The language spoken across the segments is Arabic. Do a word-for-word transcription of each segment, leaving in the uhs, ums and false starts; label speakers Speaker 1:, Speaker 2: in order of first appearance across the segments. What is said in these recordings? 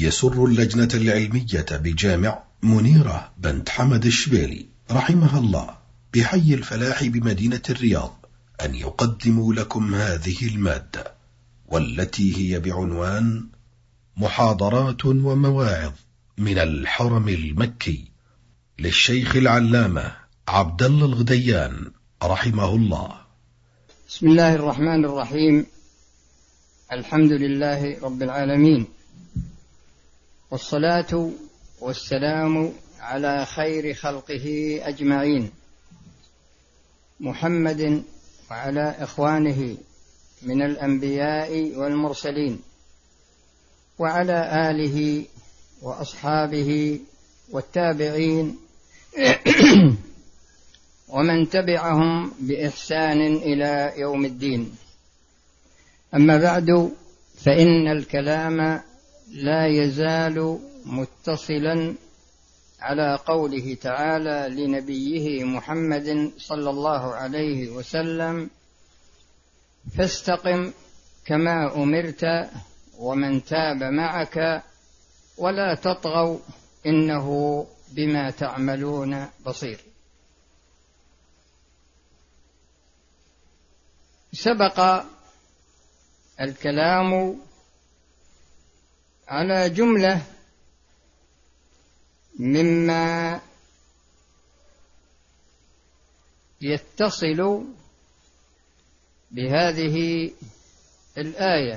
Speaker 1: يسر اللجنة العلمية بجامع منيرة بنت حمد الشبيلي رحمها الله بحي الفلاح بمدينة الرياض أن يقدموا لكم هذه المادة، والتي هي بعنوان محاضرات ومواعظ من الحرم المكي للشيخ العلامة عبد الله الغديان رحمه الله.
Speaker 2: بسم الله الرحمن الرحيم. الحمد لله رب العالمين، والصلاة والسلام على خير خلقه أجمعين، محمد وعلى إخوانه من الأنبياء والمرسلين، وعلى آله وأصحابه والتابعين ومن تبعهم بإحسان إلى يوم الدين. أما بعد، فإن الكلام لا يزال متصلا على قوله تعالى لنبيه محمد صلى الله عليه وسلم: فاستقم كما أمرت ومن تاب معك ولا تطغوا إنه بما تعملون بصير. سبق الكلام على جملة مما يتصل بهذه الآية،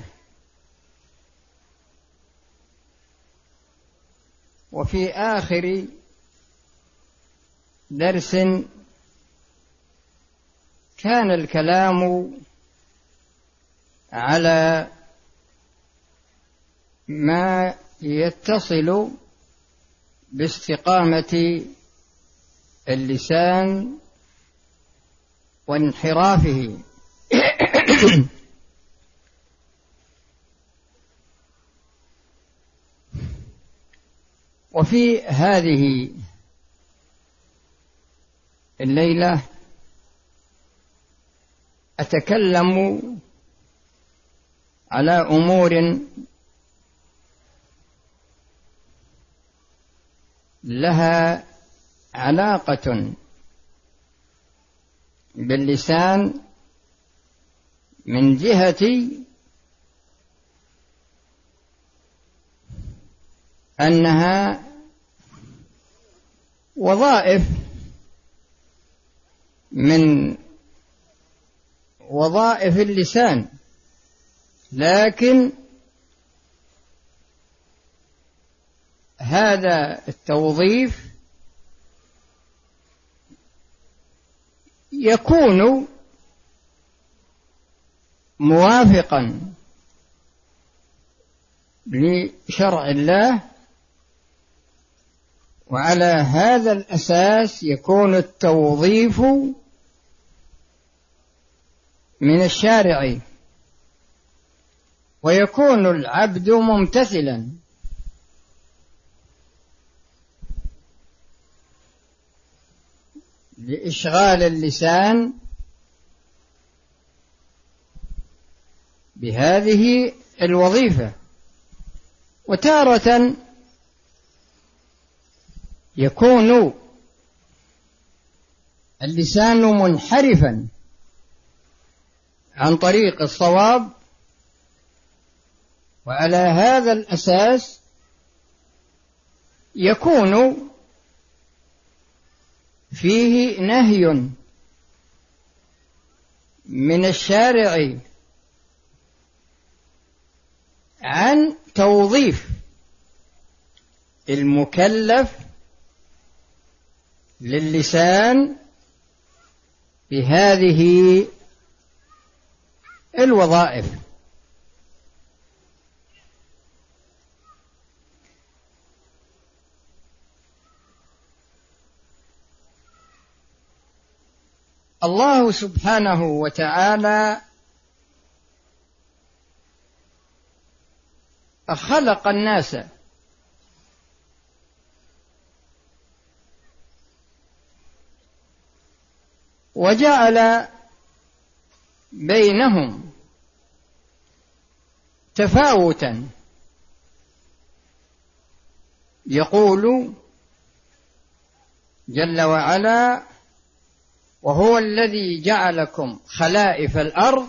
Speaker 2: وفي آخر درس كان الكلام على ما يتصل باستقامة اللسان وانحرافه وفي هذه الليلة أتكلم على أمور لها علاقة باللسان من جهة أنها وظائف من وظائف اللسان، لكن هذا التوظيف يكون موافقا لشرع الله، وعلى هذا الأساس يكون التوظيف من الشارع، ويكون العبد ممتثلا لإشغال اللسان بهذه الوظيفة. وتارة يكون اللسان منحرفا عن طريق الصواب، وعلى هذا الأساس يكون فيه نهي من الشارع عن توظيف المكلف للسان بهذه الوظائف. الله سبحانه وتعالى خلق الناس وجعل بينهم تفاوتا يقول جل وعلا: وهو الذي جعلكم خلائف الأرض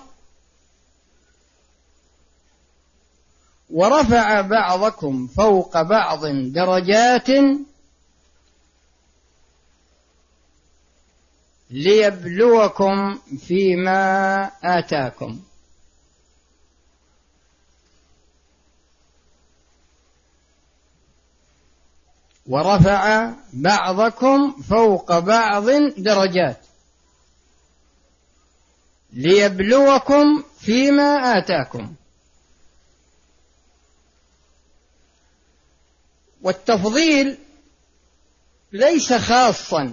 Speaker 2: ورفع بعضكم فوق بعض درجات ليبلوكم فيما آتاكم. ورفع بعضكم فوق بعض درجات ليبلوكم فيما آتاكم. والتفضيل ليس خاصا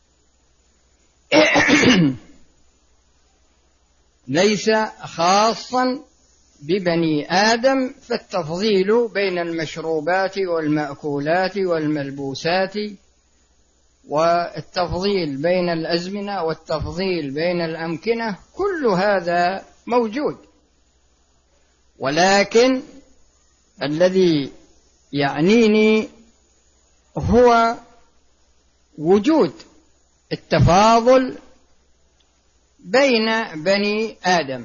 Speaker 2: ليس خاصا ببني آدم، فالتفضيل بين المشروبات والمأكولات والملبوسات، والتفضيل بين الأزمنة، والتفضيل بين الأمكنة، كل هذا موجود. ولكن الذي يعنيني هو وجود التفاضل بين بني آدم.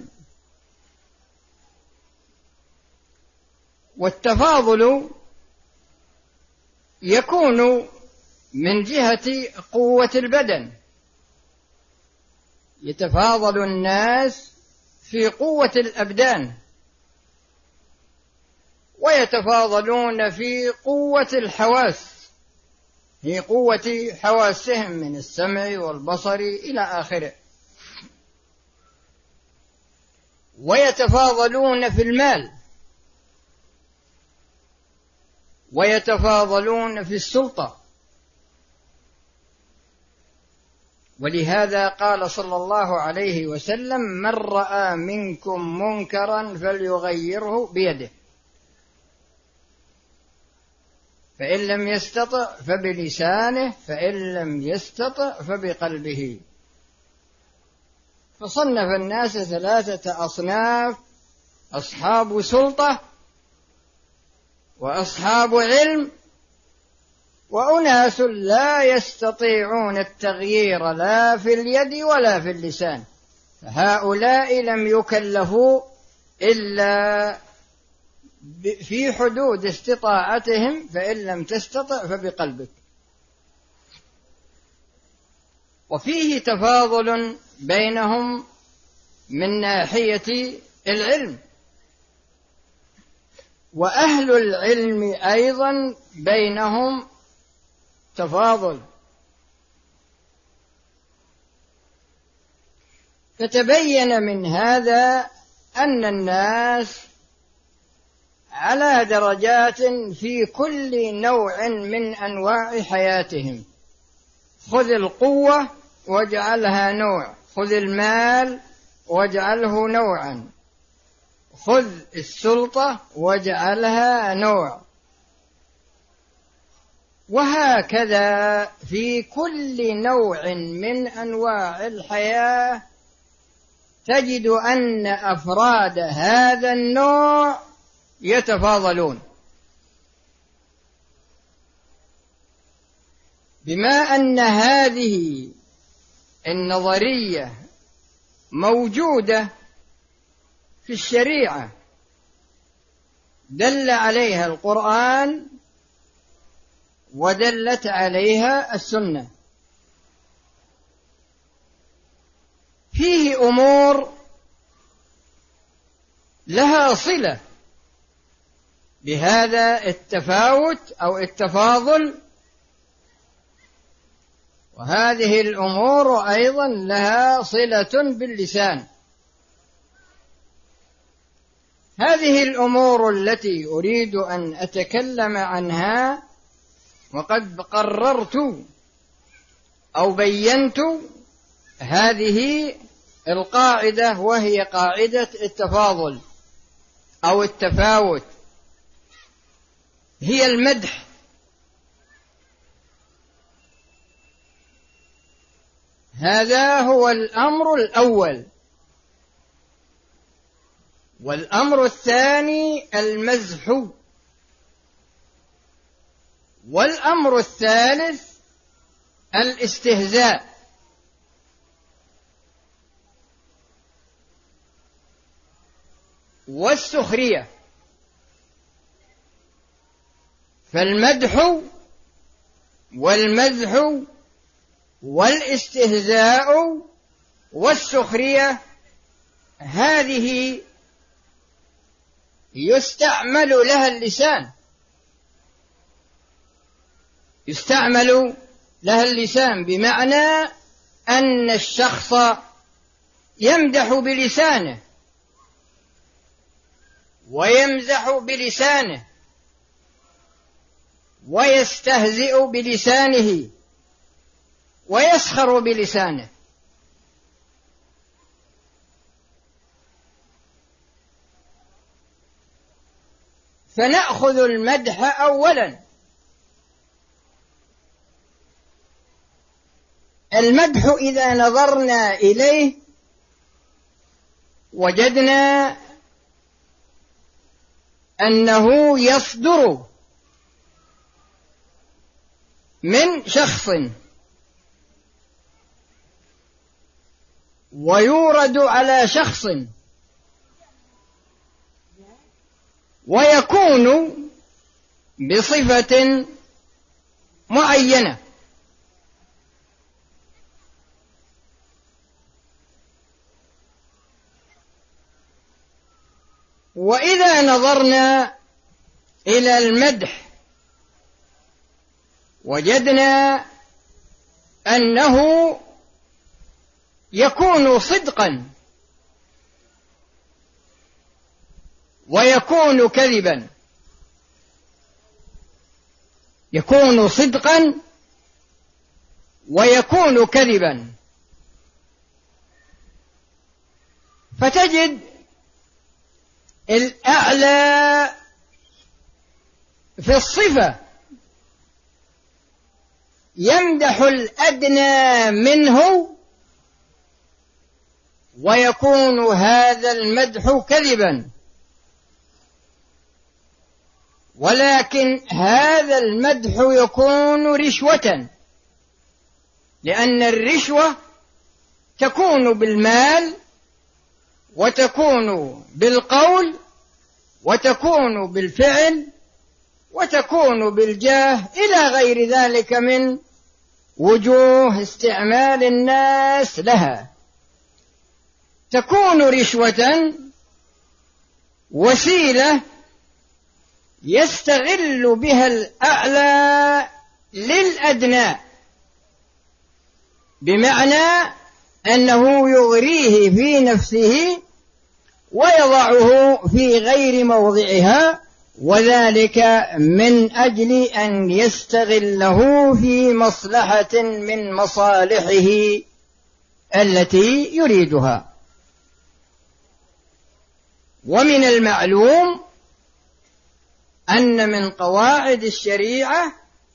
Speaker 2: والتفاضل يكون من جهة قوة البدن، يتفاضل الناس في قوة الأبدان، ويتفاضلون في قوة الحواس، في قوة حواسهم من السمع والبصر إلى آخره. ويتفاضلون في المال، ويتفاضلون في السلطة. ولهذا قال صلى الله عليه وسلم: من رأى منكم منكرا فليغيره بيده، فإن لم يستطع فبلسانه، فإن لم يستطع فبقلبه. فصنف الناس ثلاثة أصناف: أصحاب سلطة، وأصحاب علم، وأناس لا يستطيعون التغيير لا في اليد ولا في اللسان، فهؤلاء لم يكلفوا إلا في حدود استطاعتهم، فإن لم تستطع فبقلبك. وفيه تفاضل بينهم من ناحية العلم، وأهل العلم أيضا بينهم تفاضل. فتبين من هذا أن الناس على درجات في كل نوع من أنواع حياتهم. خذ القوة واجعلها نوع، خذ المال واجعله نوعا، خذ السلطة واجعلها نوع، وهكذا في كل نوع من أنواع الحياة تجد أن أفراد هذا النوع يتفاضلون. بما أن هذه النظرية موجودة في الشريعة دل عليها القرآن ودلت عليها السنة، فيه أمور لها صلة بهذا التفاوت أو التفاضل، وهذه الأمور أيضا لها صلة باللسان. هذه الأمور التي أريد أن أتكلم عنها وقد قررت أو بينت هذه القاعدة، وهي قاعدة التفاضل أو التفاوت، هي المدح. هذا هو الأمر الأول. والأمر الثاني المزح، والأمر الثالث الاستهزاء، والسخرية. فالمدح والمزح والاستهزاء والسخرية هذه يستعمل لها اللسان، يستعمل لها اللسان بمعنى أن الشخص يمدح بلسانه ويمزح بلسانه ويستهزئ بلسانه ويسخر بلسانه. فنأخذ المدح أولا. المدح إذا نظرنا إليه وجدنا أنه يصدر من شخص ويورد على شخص ويكون بصفة معينة. وإذا نظرنا إلى المدح وجدنا أنه يكون صدقا ويكون كذبا، يكون صدقا ويكون كذبا. فتجد الأعلى في الصفة يمدح الأدنى منه ويكون هذا المدح كذبا، ولكن هذا المدح يكون رشوة، لأن الرشوة تكون بالمال وتكون بالقول وتكون بالفعل وتكون بالجاه إلى غير ذلك من وجوه استعمال الناس لها. تكون رشوة وسيلة يستغل بها الأعلى للأدنى، بمعنى أنه يغريه في نفسه ويضعه في غير موضعها، وذلك من أجل أن يستغله في مصلحة من مصالحه التي يريدها. ومن المعلوم أن من قواعد الشريعة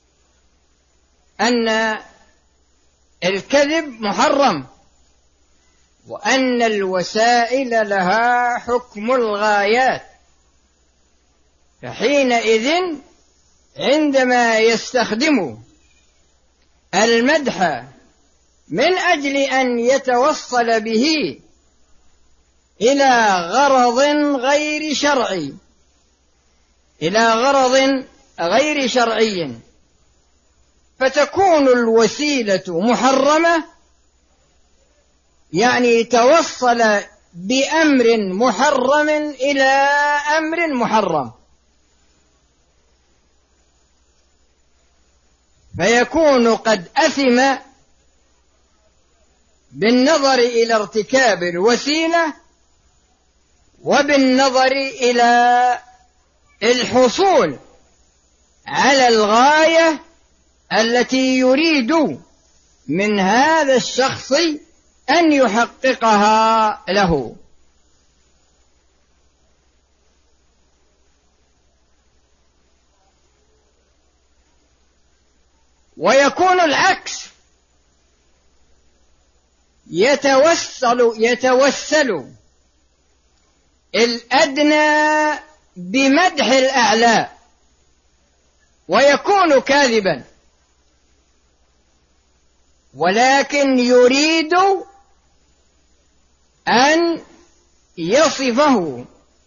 Speaker 2: أن الكذب محرم، وأن الوسائل لها حكم الغايات. فحينئذ عندما يستخدم المدح من أجل أن يتوصل به إلى غرض غير شرعي إلى غرض غير شرعي فتكون الوسيلة محرمة، يعني توصل بأمر محرم إلى أمر محرم، فيكون قد أثم بالنظر إلى ارتكاب الوسيلة وبالنظر إلى الحصول على الغاية التي يريد من هذا الشخص أن يحققها له. ويكون العكس، يتوسل يتوسل الأدنى بمدح الأعلى، ويكون كاذبا، ولكن يريد أن يصفه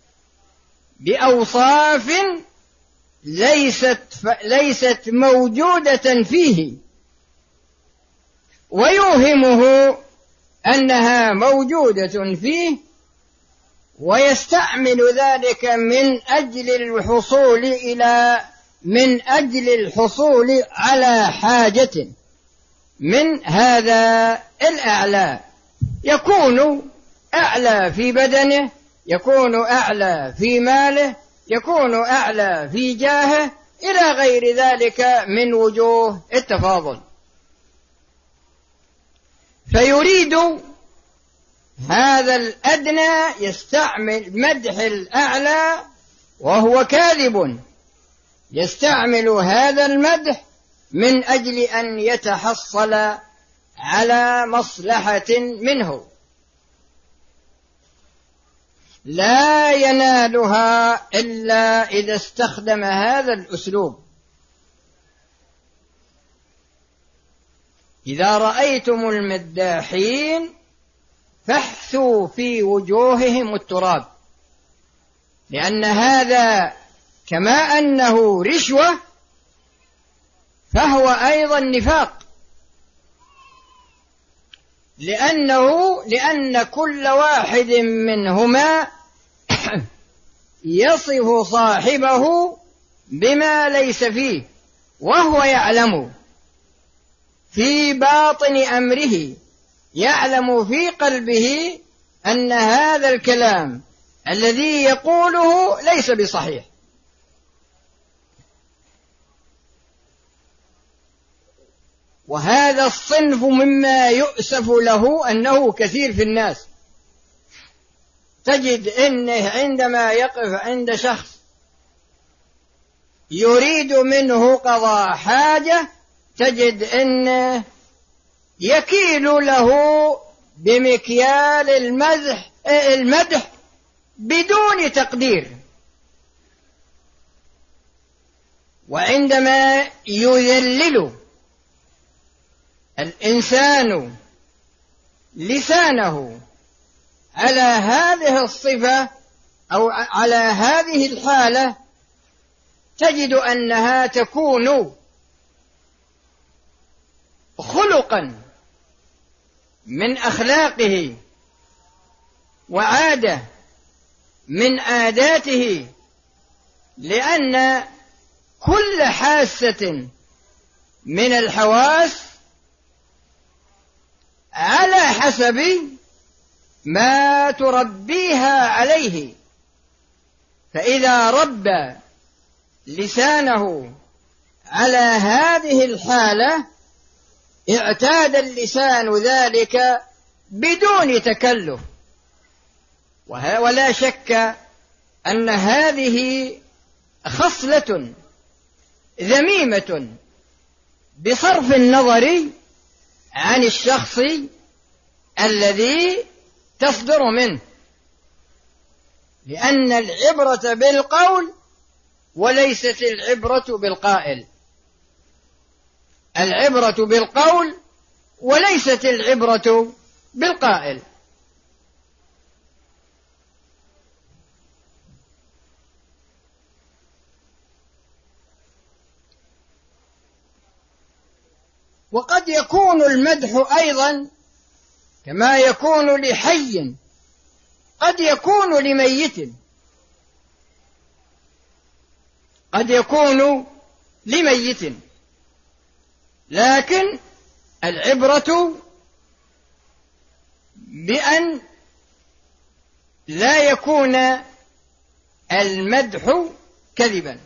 Speaker 2: بأوصاف ليست ليست موجودة فيه، ويوهمه أنها موجودة فيه، ويستعمل ذلك من أجل الحصول إلى من أجل الحصول على حاجة من هذا الأعلى. يكون أعلى في بدنه، يكون أعلى في ماله، يكون أعلى في جاهه، إلى غير ذلك من وجوه التفاضل. فيريد هذا الأدنى يستعمل مدح الأعلى وهو كاذب، يستعمل هذا المدح من أجل أن يتحصل على مصلحة منه لا ينالها إلا إذا استخدم هذا الأسلوب. إذا رأيتم المداحين فاحثوا في وجوههم التراب، لأن هذا كما أنه رشوة فهو أيضا نفاق، لأنه لأن كل واحد منهما يصف صاحبه بما ليس فيه، وهو يعلم في باطن أمره، يعلم في قلبه أن هذا الكلام الذي يقوله ليس بصحيح. وهذا الصنف مما يؤسف له أنه كثير في الناس. تجد أنه عندما يقف عند شخص يريد منه قضاء حاجة تجد أنه يكيل له بمكيال المدح المدح بدون تقدير، وعندما يذلل الإنسان لسانه على هذه الصفة أو على هذه الحالة تجد أنها تكون خلقا من أخلاقه وعادة من عاداته، لأن كل حاسة من الحواس على حسب ما تربيها عليه. فإذا ربى لسانه على هذه الحالة اعتاد اللسان ذلك بدون تكلف، ولا شك أن هذه خصلة ذميمة بصرف النظر عن الشخص الذي تصدر منه، لأن العبرة بالقول وليست العبرة بالقائل، العبرة بالقول وليست العبرة بالقائل. وقد يكون المدح أيضا كما يكون لحي قد يكون لميت، قد يكون لميت، لكن العبرة بأن لا يكون المدح كذبا،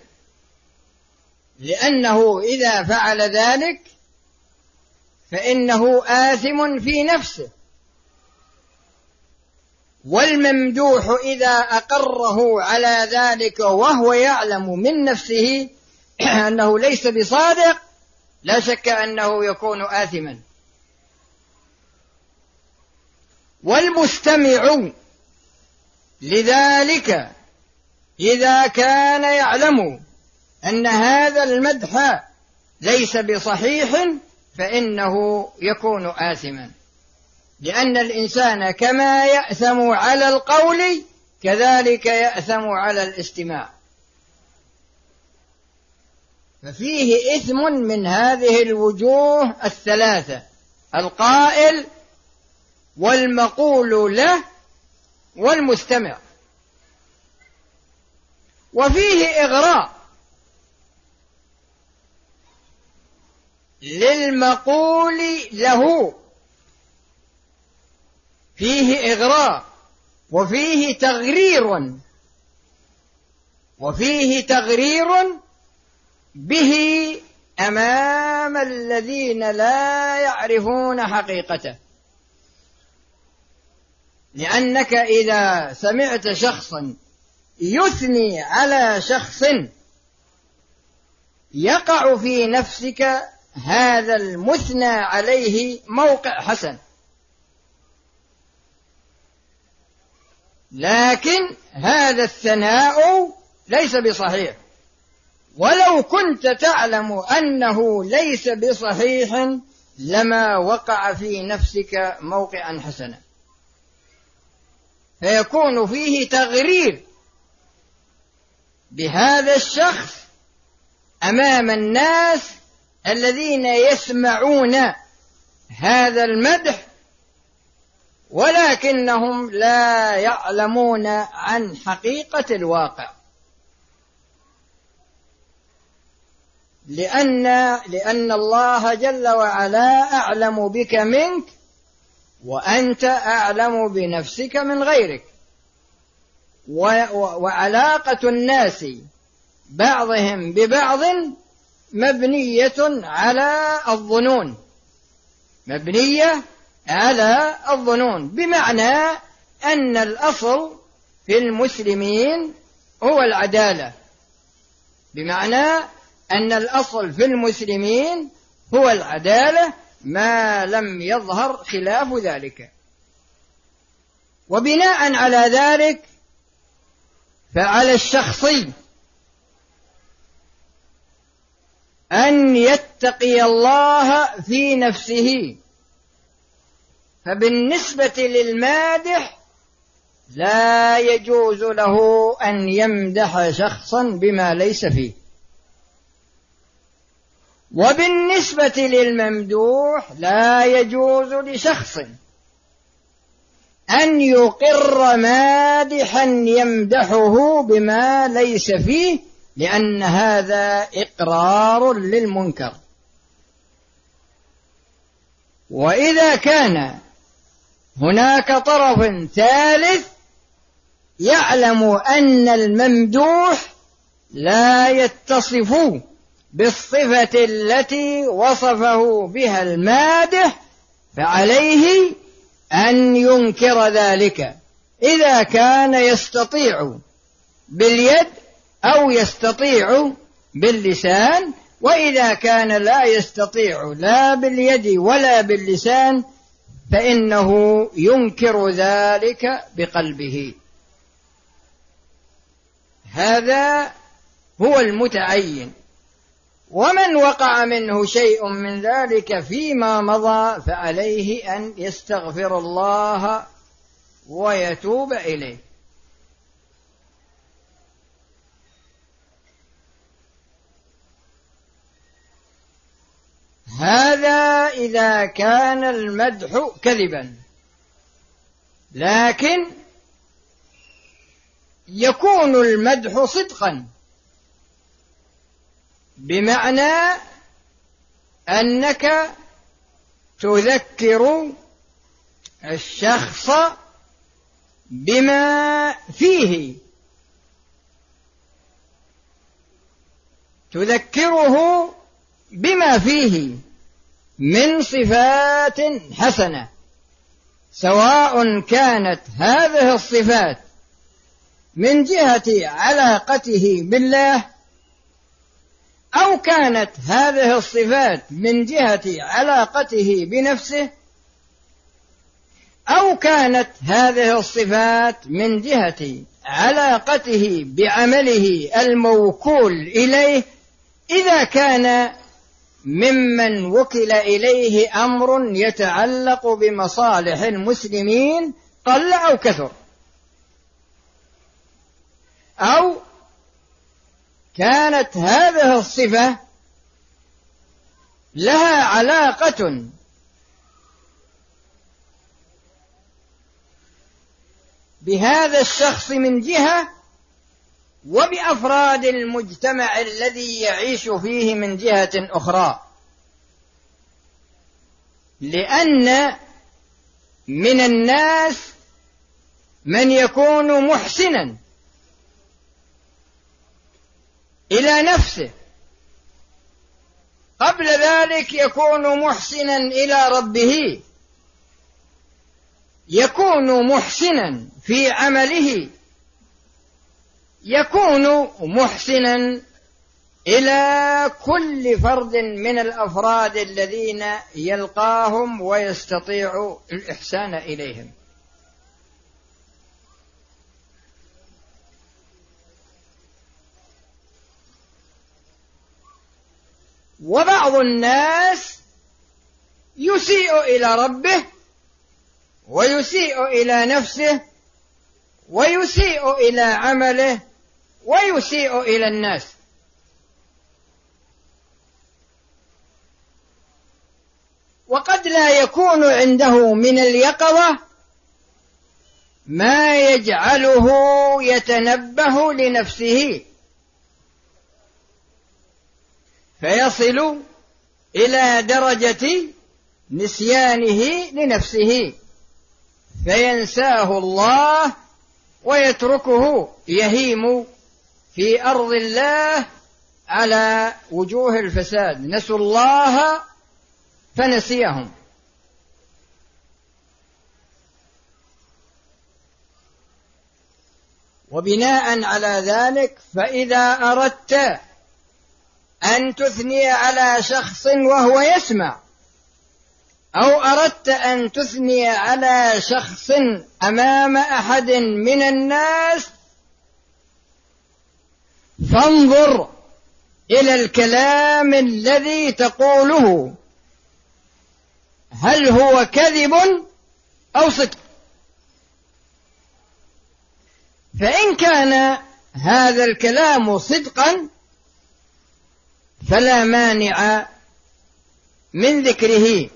Speaker 2: لأنه إذا فعل ذلك فإنه آثم في نفسه، والممدوح إذا أقره على ذلك وهو يعلم من نفسه أنه ليس بصادق لا شك أنه يكون آثما. والمستمع لذلك إذا كان يعلم أن هذا المدح ليس بصحيح فإنه يكون آثما، لأن الإنسان كما يأثم على القول كذلك يأثم على الاستماع، ففيه إثم من هذه الوجوه الثلاثة: القائل والمقول له والمستمع. وفيه إغراء للمقول له، فيه إغراء وفيه تغرير، وفيه تغرير به أمام الذين لا يعرفون حقيقته. لأنك إذا سمعت شخصا يثني على شخص يقع في نفسك هذا المثنى عليه موقع حسن، لكن هذا الثناء ليس بصحيح، ولو كنت تعلم أنه ليس بصحيح لما وقع في نفسك موقعا حسنا، فيكون فيه تغرير بهذا الشخص أمام الناس الذين يسمعون هذا المدح ولكنهم لا يعلمون عن حقيقة الواقع، لأن لأن الله جل وعلا أعلم بك منك، وأنت أعلم بنفسك من غيرك. وعلاقة الناس بعضهم ببعض مبنية على الظنون، مبنية على الظنون، بمعنى أن الأصل في المسلمين هو العدالة، بمعنى أن الأصل في المسلمين هو العدالة ما لم يظهر خلاف ذلك. وبناء على ذلك فعلى الشخصي أن يتقي الله في نفسه. فبالنسبة للمادح لا يجوز له أن يمدح شخصا بما ليس فيه، وبالنسبة للممدوح لا يجوز لشخص أن يقر مادحا يمدحه بما ليس فيه، لأن هذا إقرار للمنكر. وإذا كان هناك طرف ثالث يعلم أن الممدوح لا يتصف بالصفة التي وصفه بها المادح، فعليه أن ينكر ذلك إذا كان يستطيع باليد أو يستطيع باللسان، وإذا كان لا يستطيع لا باليد ولا باللسان فإنه ينكر ذلك بقلبه. هذا هو المتعين، ومن وقع منه شيء من ذلك فيما مضى فعليه أن يستغفر الله ويتوب إليه. هذا إذا كان المدح كذبا، لكن يكون المدح صدقا، بمعنى أنك تذكر الشخص بما فيه، تذكره بما فيه من صفات حسنة، سواء كانت هذه الصفات من جهة علاقته بالله، أو كانت هذه الصفات من جهة علاقته بنفسه، أو كانت هذه الصفات من جهة علاقته بعمله الموكول إليه إذا كان ممن وكل إليه أمر يتعلق بمصالح المسلمين قل أو كثر، أو كانت هذه الصفة لها علاقة بهذا الشخص من جهة وبأفراد المجتمع الذي يعيش فيه من جهة أخرى، لأن من الناس من يكون محسنا إلى نفسه، قبل ذلك يكون محسنا إلى ربه، يكون محسنا في عمله، يكون محسنا إلى كل فرد من الأفراد الذين يلقاهم ويستطيع الإحسان إليهم. وبعض الناس يسيء إلى ربه ويسيء إلى نفسه ويسيء إلى عمله ويسيء إلى الناس. وقد لا يكون عنده من اليقظة ما يجعله يتنبه لنفسه فيصل إلى درجة نسيانه لنفسه فينساه الله ويتركه يهيم في أرض الله على وجوه الفساد. نسوا الله فنسيهم. وبناء على ذلك فإذا أردت أن تثني على شخص وهو يسمع، أو أردت أن تثني على شخص أمام أحد من الناس، فانظر إلى الكلام الذي تقوله، هل هو كذب أو صدق؟ فإن كان هذا الكلام صدقا فلا مانع من ذكره،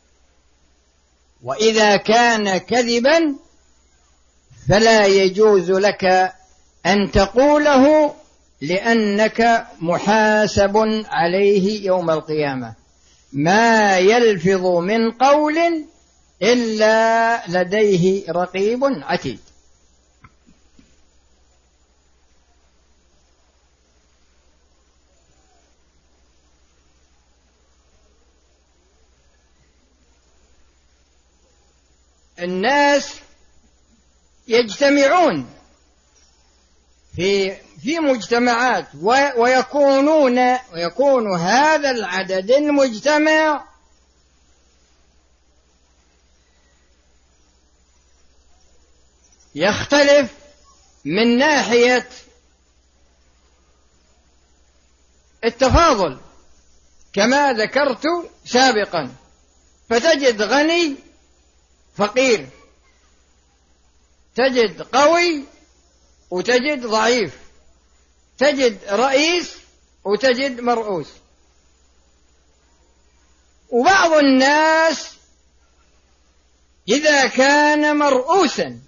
Speaker 2: وإذا كان كذبا فلا يجوز لك أن تقوله، لأنك محاسب عليه يوم القيامة. ما يلفظ من قول إلا لديه رقيب عتيد. الناس يجتمعون في في مجتمعات ويكونون ويكون هذا العدد المجتمع يختلف من ناحية التفاضل كما ذكرت سابقا، فتجد غني فقير، تجد قوي وتجد ضعيف، تجد رئيس وتجد مرؤوس. وبعض الناس إذا كان مرؤوسا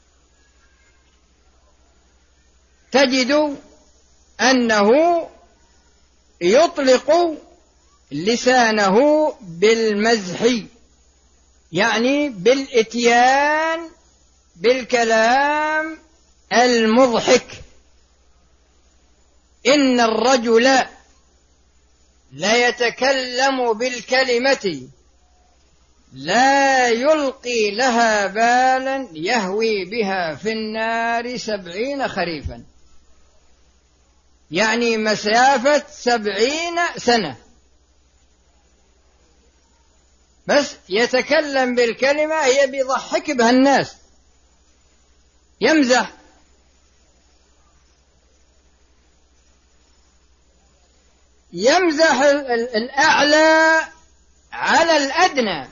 Speaker 2: تجد أنه يطلق لسانه بالمزح، يعني بالإتيان بالكلام المضحك. إن الرجل لا يتكلم بالكلمة لا يلقي لها بالا يهوي بها في النار سبعين خريفا، يعني مسافة سبعين سنة، بس يتكلم بالكلمة هي بيضحك بها الناس، يمزح يمزح الأعلى على الأدنى،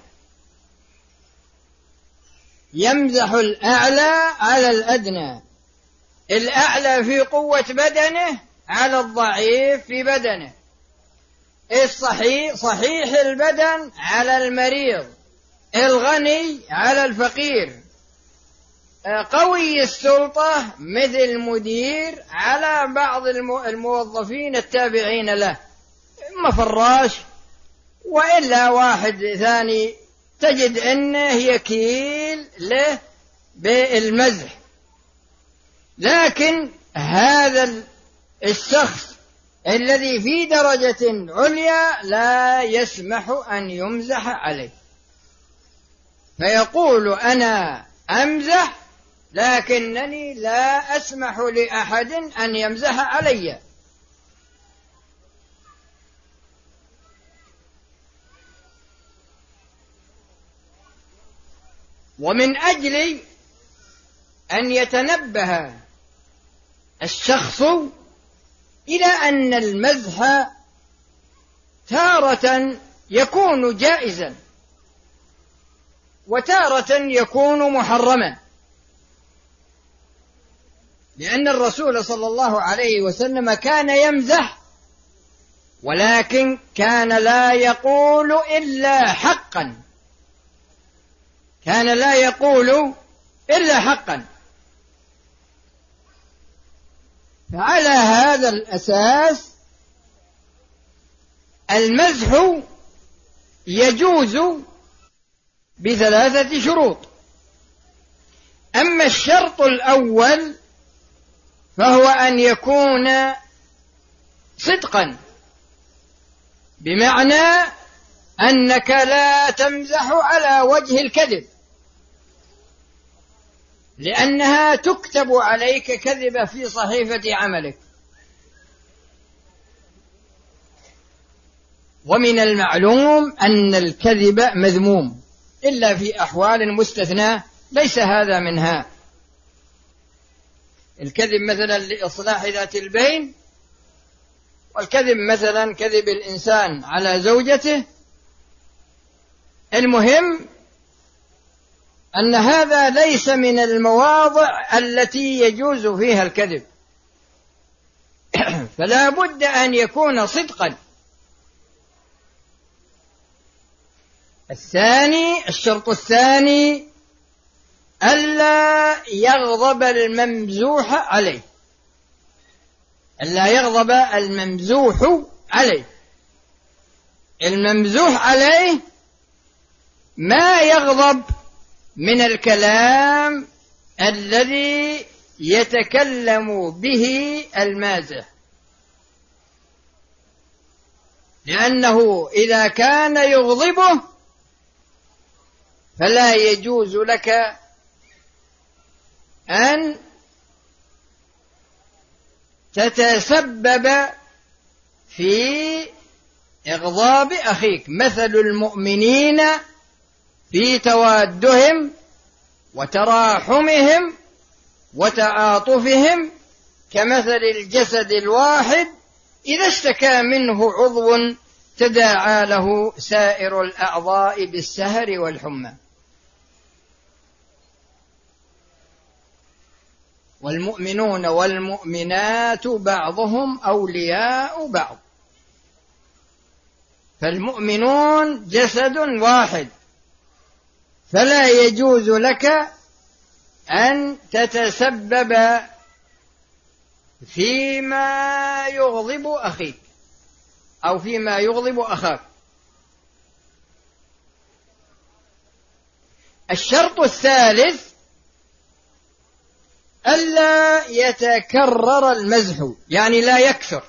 Speaker 2: يمزح الأعلى على الأدنى، الأعلى في قوة بدنه على الضعيف في بدنه، الصحيح صحيح البدن على المريض، الغني على الفقير، قوي السلطة مثل المدير على بعض الموظفين التابعين له، إما فراش وإلا واحد ثاني تجد أنه يكيل له بالمزح. لكن هذا الشخص الذي في درجة عليا لا يسمح أن يمزح عليه، فيقول أنا أمزح لكنني لا أسمح لأحد أن يمزح علي. ومن أجل أن يتنبه الشخص إلى أن المزح تارة يكون جائزا وتارة يكون محرما، لأن الرسول صلى الله عليه وسلم كان يمزح ولكن كان لا يقول إلا حقا، كان لا يقول إلا حقا. فعلى هذا الأساس المزح يجوز بثلاثة شروط. أما الشرط الأول فهو أن يكون صدقا، بمعنى أنك لا تمزح على وجه الكذب، لأنها تكتب عليك كذبة في صحيفة عملك. ومن المعلوم أن الكذب مذموم إلا في أحوال مستثناة ليس هذا منها. الكذب مثلا لإصلاح ذات البين، والكذب مثلا كذب الإنسان على زوجته. المهم أن هذا ليس من المواضع التي يجوز فيها الكذب، فلا بد أن يكون صدقا. الثاني الشرط الثاني ألا يغضب الممزوح عليه، ألا يغضب الممزوح عليه. الممزوح عليه ما يغضب من الكلام الذي يتكلم به المازح، لأنه إذا كان يغضبه فلا يجوز لك أن تتسبب في إغضاب أخيك. مثل المؤمنين في توادهم وتراحمهم وتعاطفهم كمثل الجسد الواحد إذا اشتكى منه عضو تداعى له سائر الأعضاء بالسهر والحمى. والمؤمنون والمؤمنات بعضهم أولياء بعض، فالمؤمنون جسد واحد، فلا يجوز لك أن تتسبب فيما يغضب أخيك أو فيما يغضب أخاك. الشرط الثالث ألا يتكرر المزح، يعني لا يكثر،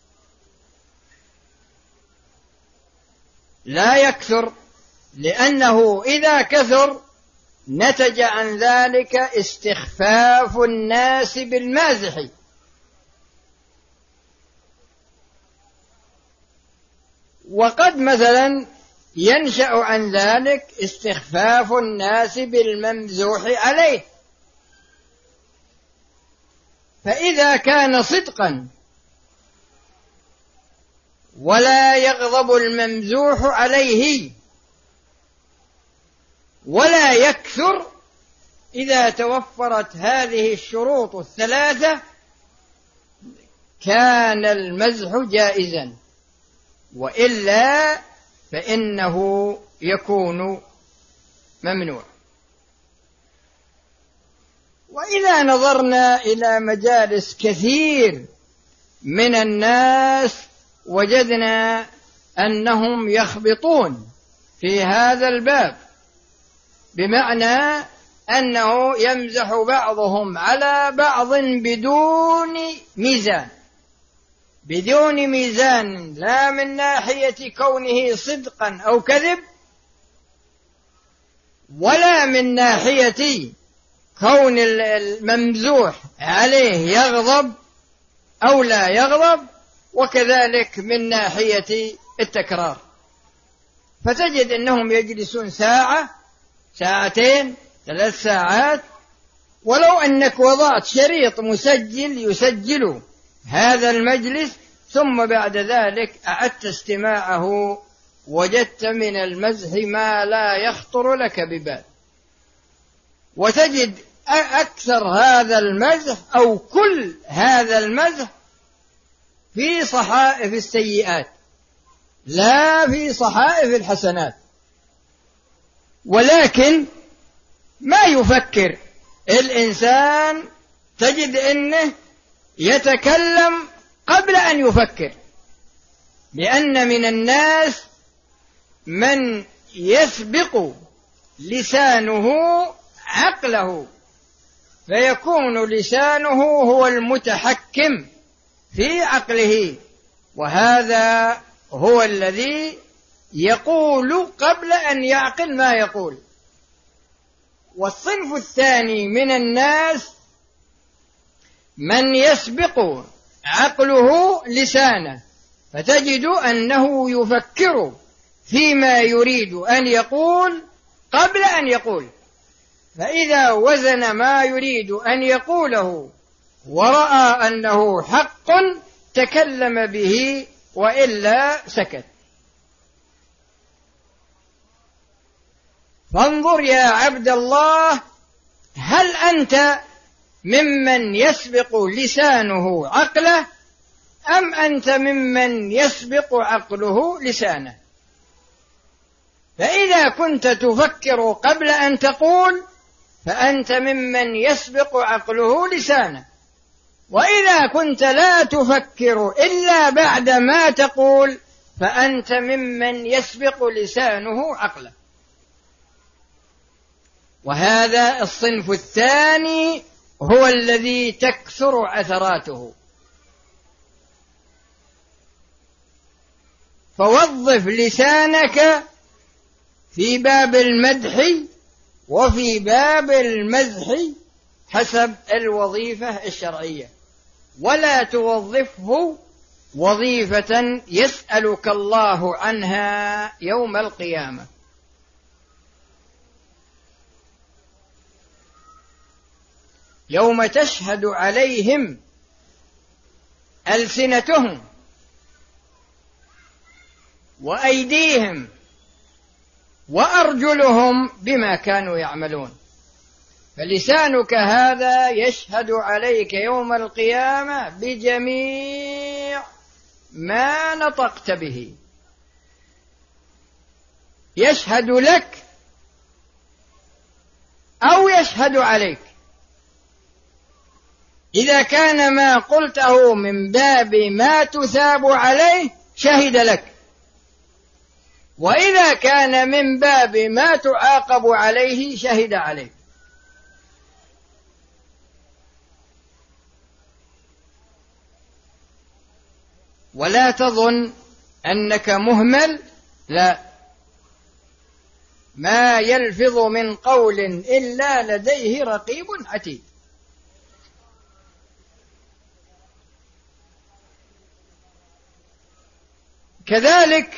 Speaker 2: لا يكثر، لأنه إذا كثر نتج عن ذلك استخفاف الناس بالمازح، وقد مثلا ينشأ عن ذلك استخفاف الناس بالممزوح عليه. فإذا كان صدقا ولا يغضب الممزوح عليه، ولا يكثر إذا توفرت هذه الشروط الثلاثة كان المزح جائزا، وإلا فإنه يكون ممنوع. وإذا نظرنا إلى مجالس كثير من الناس وجدنا أنهم يخبطون في هذا الباب، بمعنى أنه يمزح بعضهم على بعض بدون ميزان، بدون ميزان، لا من ناحية كونه صدقا أو كذب، ولا من ناحية كون الممزوح عليه يغضب أو لا يغضب، وكذلك من ناحية التكرار. فتجد أنهم يجلسون ساعة، ساعتين، ثلاث ساعات، ولو أنك وضعت شريط مسجل يسجل هذا المجلس ثم بعد ذلك أعدت استماعه وجدت من المزح ما لا يخطر لك ببال. وتجد أكثر هذا المزح أو كل هذا المزح في صحائف السيئات لا في صحائف الحسنات. ولكن ما يفكر الإنسان، تجد أنه يتكلم قبل أن يفكر، لأن من الناس من يسبق لسانه عقله، فيكون لسانه هو المتحكم في عقله، وهذا هو الذي يقول قبل أن يعقل ما يقول. والصنف الثاني من الناس من يسبق عقله لسانه، فتجد أنه يفكر فيما يريد أن يقول قبل أن يقول، فإذا وزن ما يريد أن يقوله ورأى أنه حق تكلم به، وإلا سكت. فانظر يا عبد الله، هل أنت ممن يسبق لسانه عقله أم أنت ممن يسبق عقله لسانه؟ فإذا كنت تفكر قبل أن تقول فأنت ممن يسبق عقله لسانه، وإذا كنت لا تفكر إلا بعد ما تقول فأنت ممن يسبق لسانه عقله. وهذا الصنف الثاني هو الذي تكثر عثراته. فوظف لسانك في باب المدح وفي باب المزح حسب الوظيفة الشرعية، ولا توظفه وظيفة يسألك الله عنها يوم القيامة. يوم تشهد عليهم ألسنتهم وأيديهم وأرجلهم بما كانوا يعملون. فلسانك هذا يشهد عليك يوم القيامة بجميع ما نطقت به، يشهد لك أو يشهد عليك. إذا كان ما قلته من باب ما تثاب عليه شهد لك، وإذا كان من باب ما تعاقب عليه شهد عليك. ولا تظن أنك مهمل، لا، ما يلفظ من قول إلا لديه رقيب عتيد. كذلك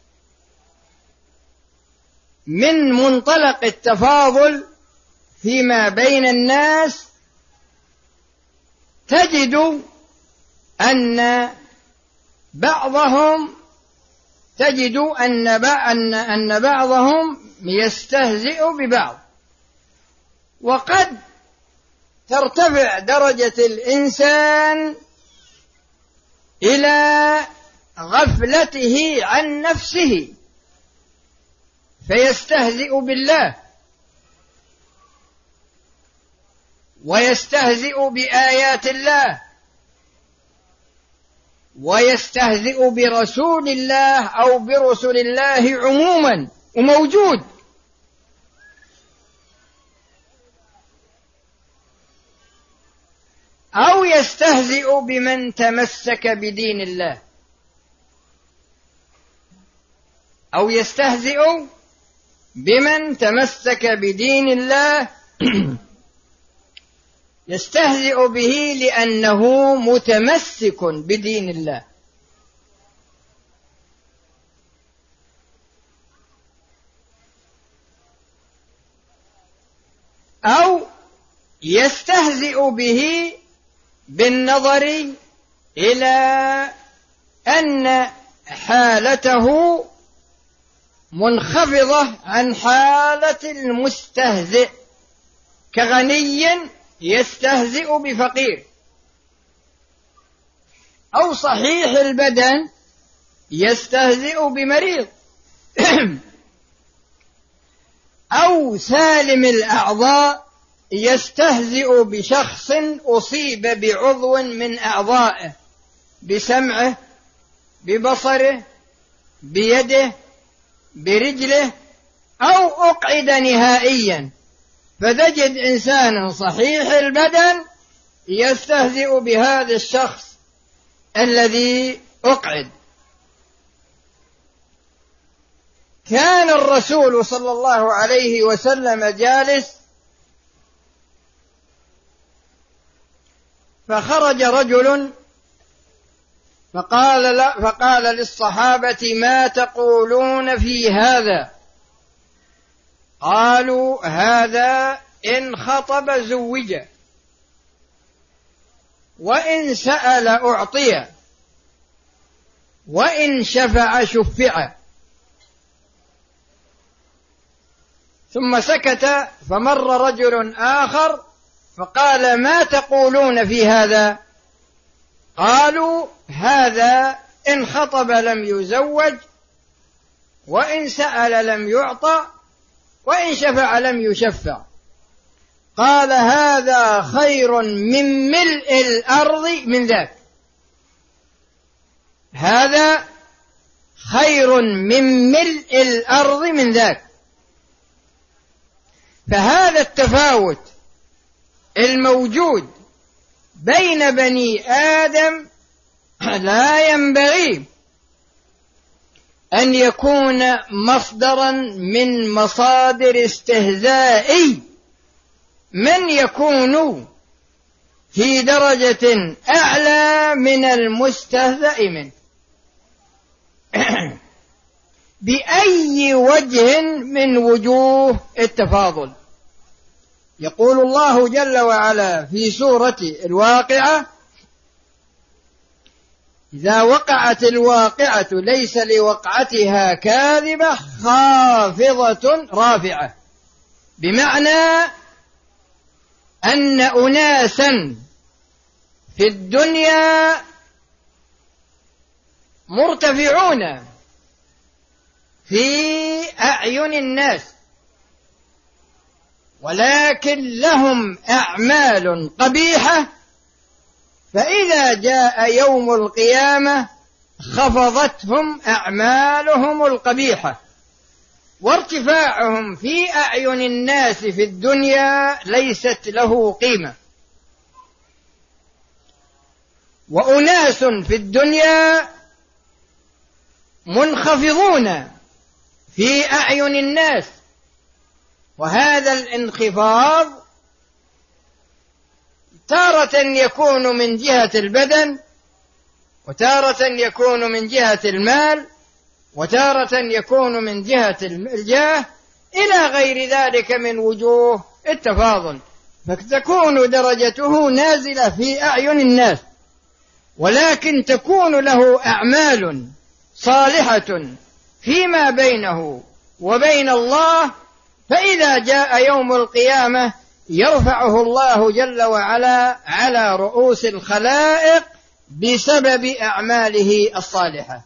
Speaker 2: من منطلق التفاضل فيما بين الناس تجد أن بعضهم تجد أن أن بعضهم يستهزئ ببعض. وقد ترتفع درجة الإنسان إلى غفلته عن نفسه فيستهزئ بالله ويستهزئ بآيات الله ويستهزئ برسول الله أو برسل الله عموما، وموجود. أو يستهزئ بمن تمسك بدين الله، أو يستهزئ بمن تمسك بدين الله يستهزئ به لأنه متمسك بدين الله. أو يستهزئ به بالنظر إلى أن حالته منخفضة عن حالة المستهزئ، كغني يستهزئ بفقير، أو صحيح البدن يستهزئ بمريض، أو سالم الأعضاء يستهزئ بشخص أصيب بعضو من أعضائه، بسمعه، ببصره، بيده، برجله، أو أقعد نهائيا. فتجد إنسانا صحيح البدن يستهزئ بهذا الشخص الذي أقعد. كان الرسول صلى الله عليه وسلم جالس، فخرج رجل فقال, فقال للصحابة: ما تقولون في هذا؟ قالوا: هذا إن خطب زوج، وإن سأل أعطي، وإن شفع شفع. ثم سكت، فمر رجل آخر فقال: ما تقولون في هذا؟ قالوا: هذا إن خطب لم يزوج، وإن سأل لم يعطى، وإن شفع لم يشفع. قال: هذا خير من ملء الأرض من ذاك، هذا خير من ملء الأرض من ذاك. فهذا التفاوت الموجود بين بني آدم لا ينبغي أن يكون مصدرا من مصادر استهزاء من يكون في درجة أعلى من المستهزئ منه. بأي وجه من وجوه التفاضل. يقول الله جل وعلا في سورة الواقعة: إذا وقعت الواقعة ليس لوقعتها كاذبة خافضة رافعة، بمعنى أن أناسا في الدنيا مرتفعون في أعين الناس، ولكن لهم أعمال قبيحة، فإذا جاء يوم القيامة خفضتهم أعمالهم القبيحة، وارتفاعهم في أعين الناس في الدنيا ليست له قيمة. وأناس في الدنيا منخفضون في أعين الناس، وهذا الانخفاض تارة يكون من جهة البدن، وتارة يكون من جهة المال، وتارة يكون من جهة الجاه، إلى غير ذلك من وجوه التفاضل. فتكون درجته نازلة في أعين الناس، ولكن تكون له أعمال صالحة فيما بينه وبين الله، فإذا جاء يوم القيامة يرفعه الله جل وعلا على رؤوس الخلائق بسبب أعماله الصالحة.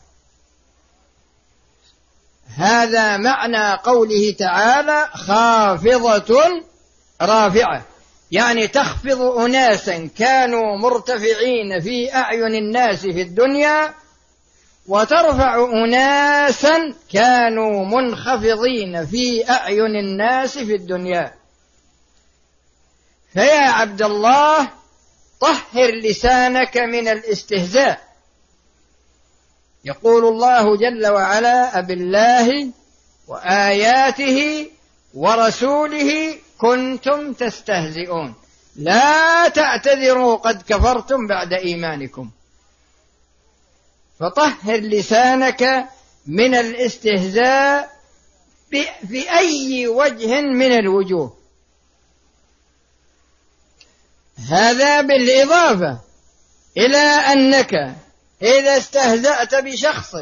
Speaker 2: هذا معنى قوله تعالى خافضة رافعة، يعني تخفض أناسا كانوا مرتفعين في أعين الناس في الدنيا، وترفع أناسا كانوا منخفضين في أعين الناس في الدنيا. فيا عبد الله طهر لسانك من الاستهزاء. يقول الله جل وعلا أبالله وآياته ورسوله كنتم تستهزئون لا تعتذروا قد كفرتم بعد إيمانكم. فطهر لسانك من الاستهزاء في أي وجه من الوجوه. هذا بالإضافة إلى أنك إذا استهزأت بشخص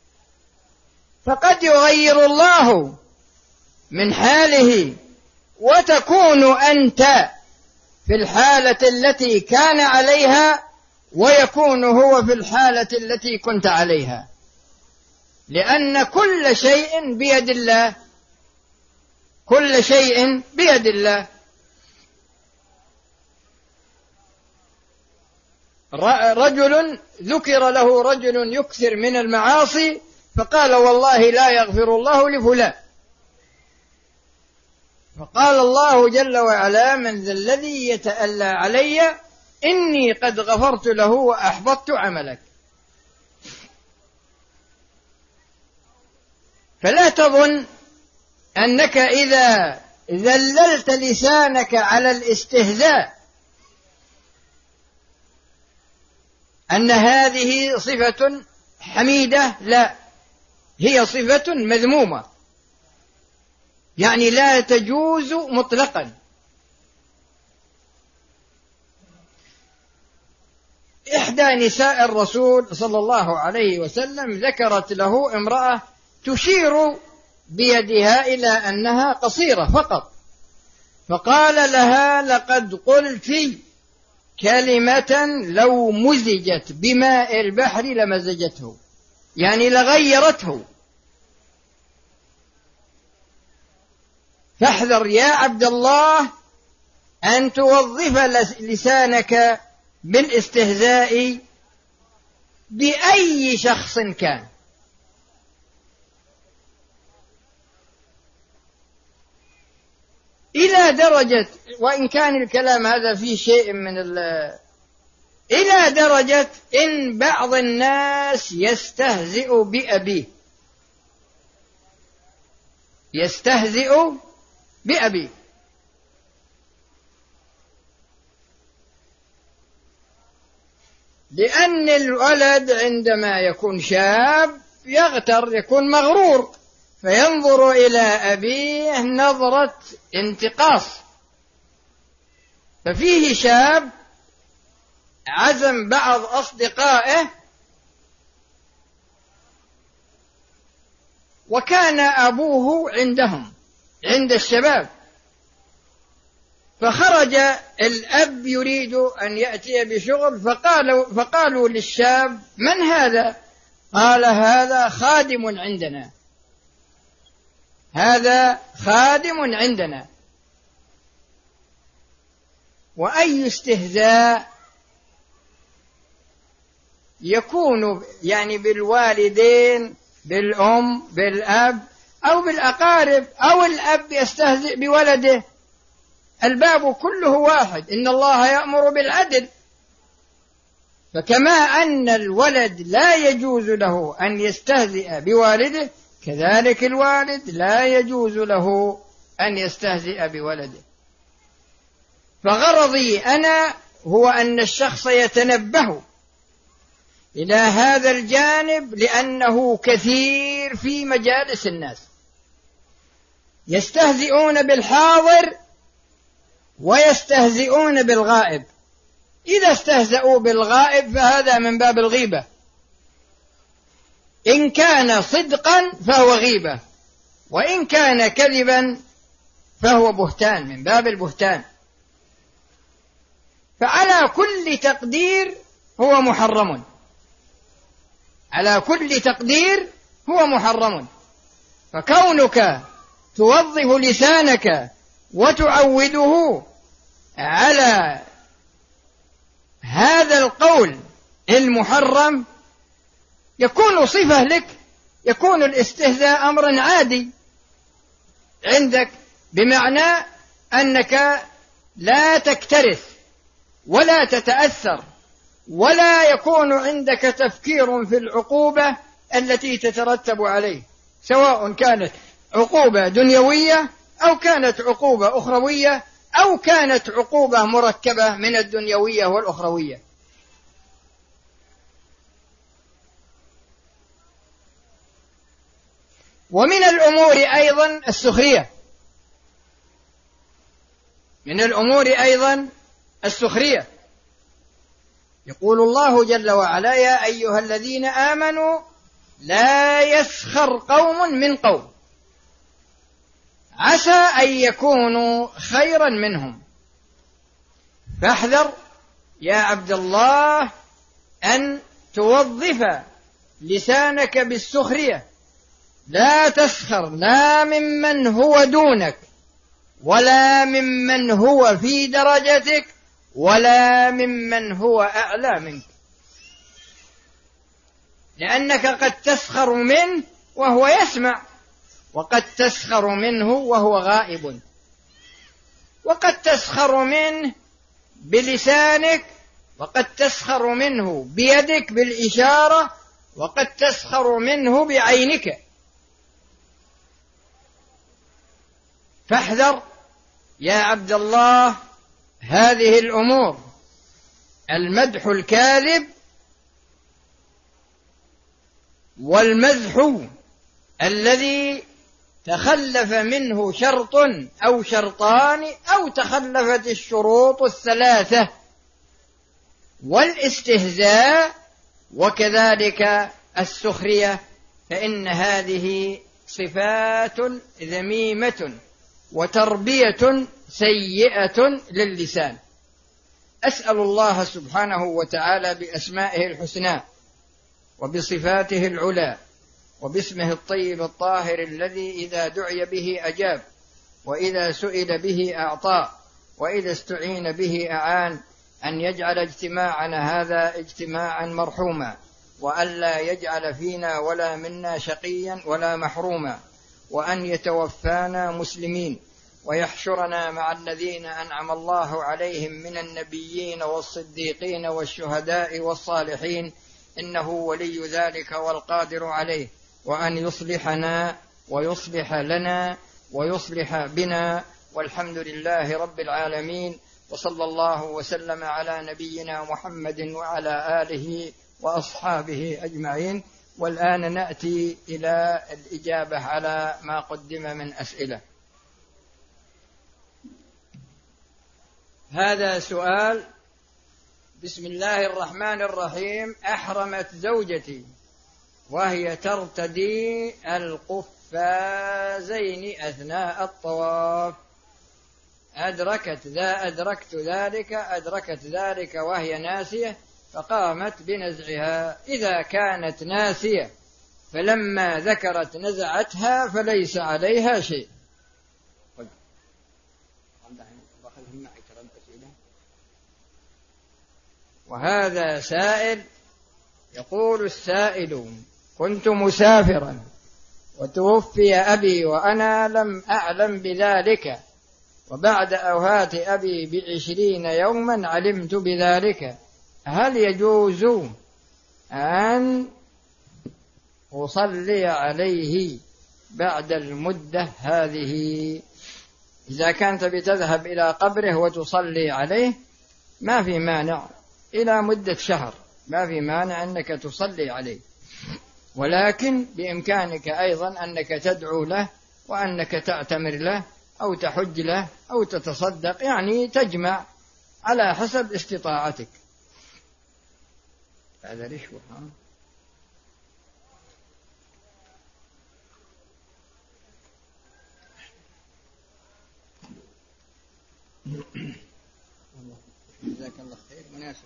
Speaker 2: فقد يغير الله من حاله، وتكون أنت في الحالة التي كان عليها ويكون هو في الحالة التي كنت عليها، لأن كل شيء بيد الله، كل شيء بيد الله. رجل ذكر له رجل يكثر من المعاصي فقال والله لا يغفر الله لفلان، فقال الله جل وعلا من ذا الذي يتألى علي إني قد غفرت له وأحبطت عملك. فلا تظن أنك إذا ذللت لسانك على الاستهزاء أن هذه صفة حميدة، لا، هي صفة مذمومة، يعني لا تجوز مطلقا. إحدى نساء الرسول صلى الله عليه وسلم ذكرت له امرأة تشير بيدها إلى أنها قصيرة فقط، فقال لها لقد قلت كلمة لو مزجت بماء البحر لمزجته، يعني لغيرته. فاحذر يا عبد الله أن توظف لسانك بالاستهزاء بأي شخص كان. إلى درجة، وإن كان الكلام هذا فيه شيء من ال إلى درجة إن بعض الناس يستهزئ بأبيه، يستهزئ بأبيه، لأن الولد عندما يكون شاب يغتر، يكون مغرور، فينظر إلى أبيه نظرة انتقاص. ففيه شاب عزم بعض أصدقائه وكان أبوه عندهم عند الشباب، فخرج الأب يريد أن يأتي بشغل، فقالوا, فقالوا للشاب من هذا؟ قال هذا خادم عندنا، هذا خادم عندنا. وأي استهزاء يكون يعني بالوالدين، بالأم، بالأب، أو بالأقارب، أو الأب يستهزئ بولده، الباب كله واحد، إن الله يأمر بالعدل. فكما أن الولد لا يجوز له أن يستهزئ بوالده، كذلك الوالد لا يجوز له أن يستهزئ بولده. فغرضي أنا هو أن الشخص يتنبه إلى هذا الجانب، لأنه كثير في مجالس الناس يستهزئون بالحاضر ويستهزئون بالغائب. إذا استهزأوا بالغائب فهذا من باب الغيبة، إن كان صدقا فهو غيبة، وإن كان كذبا فهو بهتان، من باب البهتان. فعلى كل تقدير هو محرم، على كل تقدير هو محرم. فكونك توظف لسانك وتعوده على هذا القول المحرم يكون صفة لك، يكون الاستهزاء أمرا عادي عندك، بمعنى أنك لا تكترث ولا تتأثر، ولا يكون عندك تفكير في العقوبة التي تترتب عليه، سواء كانت عقوبة دنيوية أو كانت عقوبة أخروية أو كانت عقوبة مركبة من الدنيوية والأخروية. ومن الأمور أيضا السخرية، من الأمور أيضا السخرية. يقول الله جل وعلا: يا أيها الذين آمنوا لا يسخر قوم من قوم عسى أن يكونوا خيرا منهم. فاحذر يا عبد الله أن توظف لسانك بالسخرية، لا تسخر لا ممن هو دونك ولا ممن هو في درجتك ولا ممن هو أعلى منك، لأنك قد تسخر منه وهو يسمع، وقد تسخر منه وهو غائب، وقد تسخر منه بلسانك، وقد تسخر منه بيدك بالإشارة، وقد تسخر منه بعينك. فاحذر يا عبد الله هذه الأمور، المدح الكاذب والمزح الذي تخلف منه شرط أو شرطان أو تخلفت الشروط الثلاثة، والاستهزاء، وكذلك السخرية، فإن هذه صفات ذميمة وتربية سيئة للسان. أسأل الله سبحانه وتعالى بأسمائه الحسنى وبصفاته العلى وباسمه الطيب الطاهر الذي إذا دعي به أجاب، وإذا سئل به أعطى، وإذا استعين به أعان، أن يجعل اجتماعنا هذا اجتماعا مرحوما، وألا يجعل فينا ولا منا شقيا ولا محروما، وأن يتوفانا مسلمين، ويحشرنا مع الذين أنعم الله عليهم من النبيين والصديقين والشهداء والصالحين، إنه ولي ذلك والقادر عليه، وأن يصلحنا ويصلح لنا ويصلح بنا، والحمد لله رب العالمين، وصلى الله وسلم على نبينا محمد وعلى آله وأصحابه أجمعين. والآن نأتي إلى الإجابة على ما قدم من أسئلة. هذا سؤال: بسم الله الرحمن الرحيم، أحرمت زوجتي وهي ترتدي القفازين أثناء الطواف، أدركت ذا أدركت ذلك أدركت ذلك وهي ناسية فقامت بنزعها. إذا كانت ناسية فلما ذكرت نزعتها فليس عليها شيء. وهذا سائل يقول السائل: كنت مسافرا وتوفي أبي وأنا لم أعلم بذلك، وبعد وفاة أبي بعشرين يوما علمت بذلك، هل يجوز أن أصلي عليه بعد المدة هذه؟ إذا كانت بتذهب إلى قبره وتصلي عليه ما في مانع، إلى مدة شهر ما في مانع أنك تصلي عليه، ولكن بإمكانك أيضا أنك تدعو له وأنك تأتمر له أو تحج له أو تتصدق، يعني تجمع على حسب استطاعتك. هذا رشوة. جزاك الله خير. مناسب.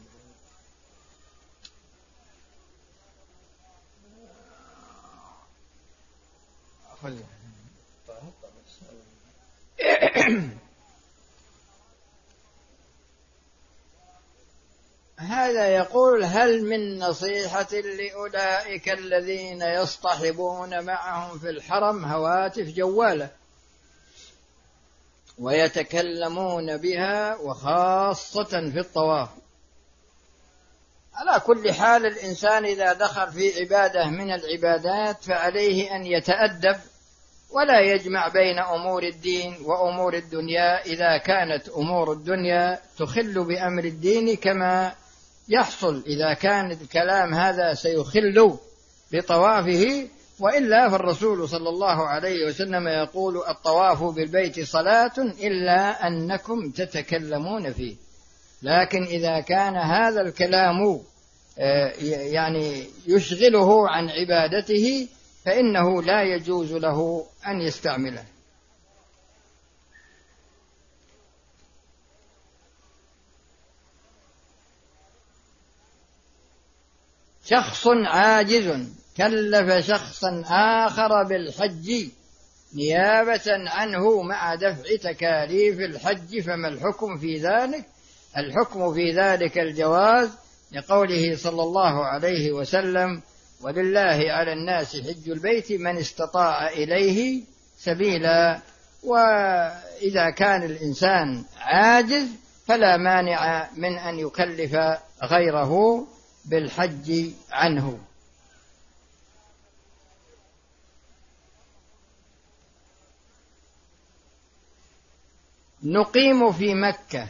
Speaker 2: هذا يقول: هل من نصيحة لأولئك الذين يصطحبون معهم في الحرم هواتف جوالة ويتكلمون بها وخاصة في الطواف؟ على كل حال الإنسان إذا دخل في عبادة من العبادات فعليه أن يتأدب ولا يجمع بين أمور الدين وأمور الدنيا إذا كانت أمور الدنيا تخل بأمر الدين، كما يحصل إذا كان الكلام هذا سيخل بطوافه. وإلا فالرسول صلى الله عليه وسلم يقول: الطواف بالبيت صلاة إلا أنكم تتكلمون فيه. لكن إذا كان هذا الكلام يعني يشغله عن عبادته فإنه لا يجوز له أن يستعمله. شخص عاجز كلف شخصا آخر بالحج نيابة عنه مع دفع تكاليف الحج، فما الحكم في ذلك؟ الحكم في ذلك الجواز، لقوله صلى الله عليه وسلم: ولله على الناس حج البيت من استطاع إليه سبيلا. وإذا كان الإنسان عاجز فلا مانع من أن يكلف غيره بالحج عنه. نقيم في مكة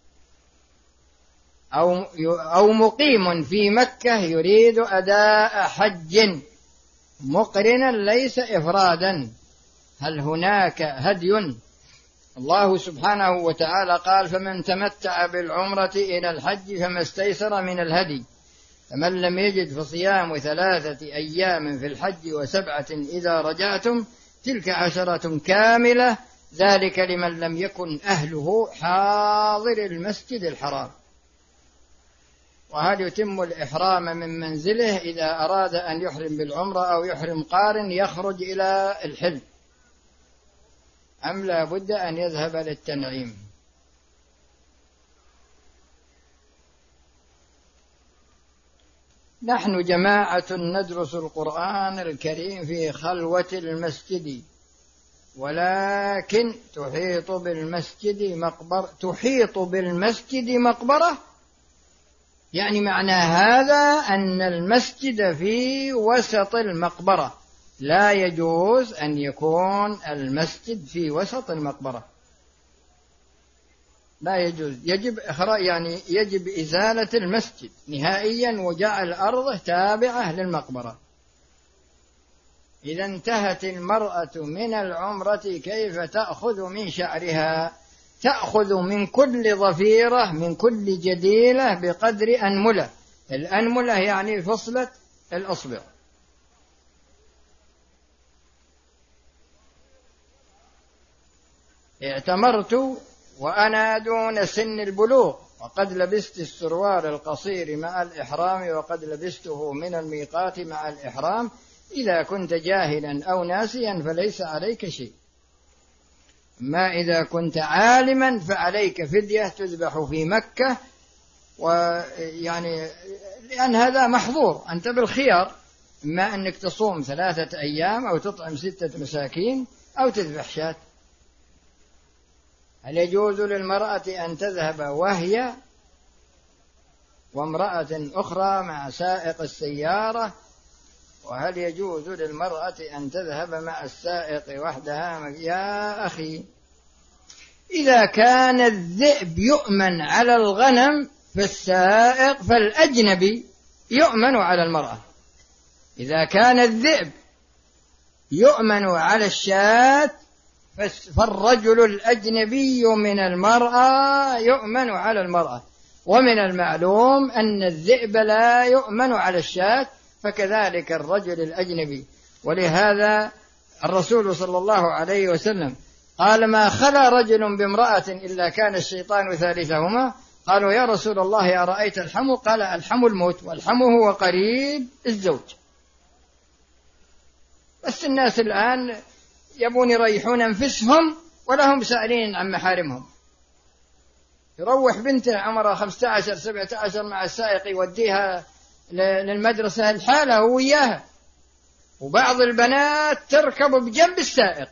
Speaker 2: أو أو مقيم في مكة يريد أداء حج مقرنا ليس إفرادا، هل هناك هدي؟ الله سبحانه وتعالى قال: فمن تمتع بالعمرة إلى الحج فما استيسر من الهدي، فمن لم يجد فصيام ثلاثة أيام في الحج وسبعة إذا رجعتم تلك عشرة كاملة، ذلك لمن لم يكن أهله حاضر المسجد الحرام. وهل يتم الإحرام من منزله إذا أراد أن يحرم بالعمرة أو يحرم قارن يخرج إلى الحل، أم لا بد أن يذهب للتنعيم؟ نحن جماعة ندرس القرآن الكريم في خلوة المسجد، ولكن تحيط بالمسجد مقبرة تحيط بالمسجد مقبرة، يعني معنى هذا أن المسجد في وسط المقبرة، لا يجوز أن يكون المسجد في وسط المقبرة، لا يجوز، يجب إخراج يعني يجب إزالة المسجد نهائيا وجعل أرضه تابعة للمقبرة. إذا انتهت المرأة من العمرة كيف تأخذ من شعرها؟ تأخذ من كل ظفيرة من كل جديلة بقدر أنملة، الأنملة يعني فصلة الأصبع. اعتمرت وأنا دون سن البلوغ، وقد لبست السروال القصير مع الإحرام، وقد لبسته من الميقات مع الإحرام. إذا كنت جاهلا أو ناسيا فليس عليك شيء، ما إذا كنت عالما فعليك فدية تذبح في مكة، ويعني لأن هذا محظور، أنت بالخيار، إما أنك تصوم ثلاثة أيام أو تطعم ستة مساكين أو تذبح شاة. هل يجوز للمرأة أن تذهب وهي وامرأة أخرى مع سائق السيارة؟ وهل يجوز للمرأة أن تذهب مع السائق وحدها؟ يا أخي، إذا كان الذئب يؤمن على الغنم فالسائق فالأجنبي يؤمن على المرأة. إذا كان الذئب يؤمن على الشاة فالرجل الأجنبي من المرأة يؤمن على المرأة. ومن المعلوم أن الذئب لا يؤمن على الشاة، فكذلك الرجل الأجنبي. ولهذا الرسول صلى الله عليه وسلم قال ما خلا رجل بامرأة إلا كان الشيطان ثالثهما. قالوا يا رسول الله أرأيت الحم؟ قال الحم الموت، والحم هو قريب الزوج. بس الناس الآن يبون يريحون أنفسهم ولا هم سائلين عن محارمهم. يروح بنته عمرها خمسة عشر سبعة عشر مع السائق يوديها للمدرسة الحالة هو وياها، وبعض البنات تركب بجنب السائق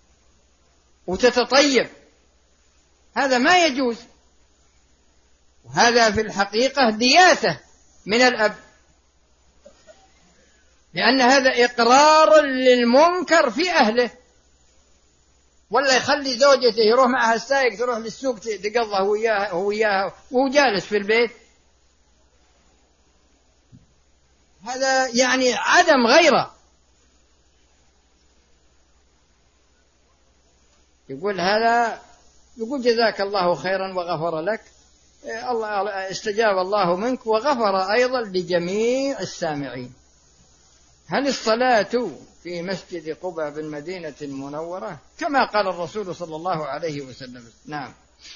Speaker 2: وتتطيب. هذا ما يجوز، وهذا في الحقيقة دياثة من الأب، لأن هذا إقرار للمنكر في أهله. ولا يخلي زوجته يروح معها السائق تروح للسوق تقضى هو وياها هو وياها وهو جالس في البيت. هذا يعني عدم غيرة. يقول هذا يقول جزاك الله خيرا وغفر لك، الله استجاب الله منك وغفر أيضا لجميع السامعين. هل الصلاة في مسجد قباء بالمدينة المنورة كما قال الرسول صلى الله عليه وسلم؟ نعم.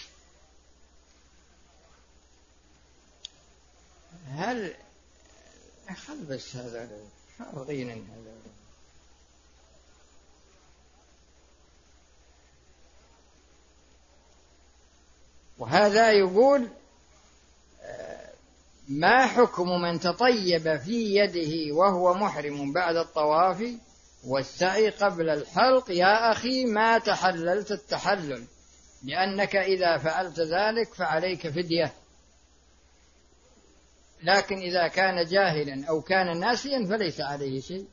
Speaker 2: هل خل بس هذا فارغين هذا. وهذا يقول ما حكم من تطيب في يده وهو محرم بعد الطواف والسعي قبل الحلق؟ يا أخي ما تحللت التحلل، لأنك إذا فعلت ذلك فعليك فدية، لكن إذا كان جاهلا أو كان ناسيا فليس عليه شيء.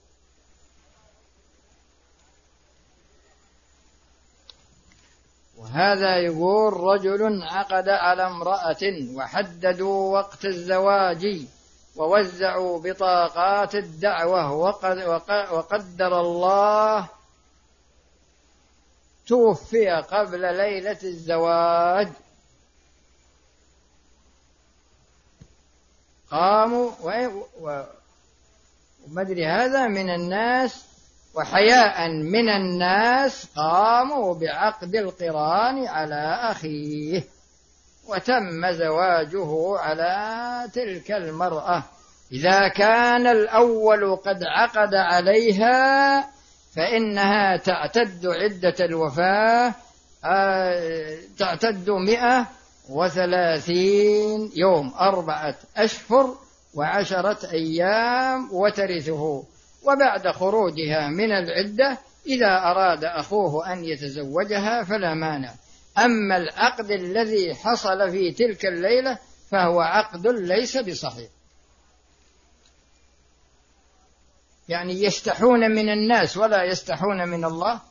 Speaker 2: وهذا يقول رجل عقد على امرأة وحددوا وقت الزواج ووزعوا بطاقات الدعوة وقدر الله توفي قبل ليلة الزواج. قاموا ومدري هذا من الناس وحياء من الناس قاموا بعقد القران على أخيه وتم زواجه على تلك المرأة. إذا كان الأول قد عقد عليها فإنها تعتد عدة الوفاة تعتد مئة وثلاثين يوم، أربعة أشهر وعشرة أيام، وترثه. وبعد خروجها من العدة إذا أراد أخوه أن يتزوجها فلا مانع. أما العقد الذي حصل في تلك الليلة فهو عقد ليس بصحيح. يعني يستحون من الناس ولا يستحون من الله.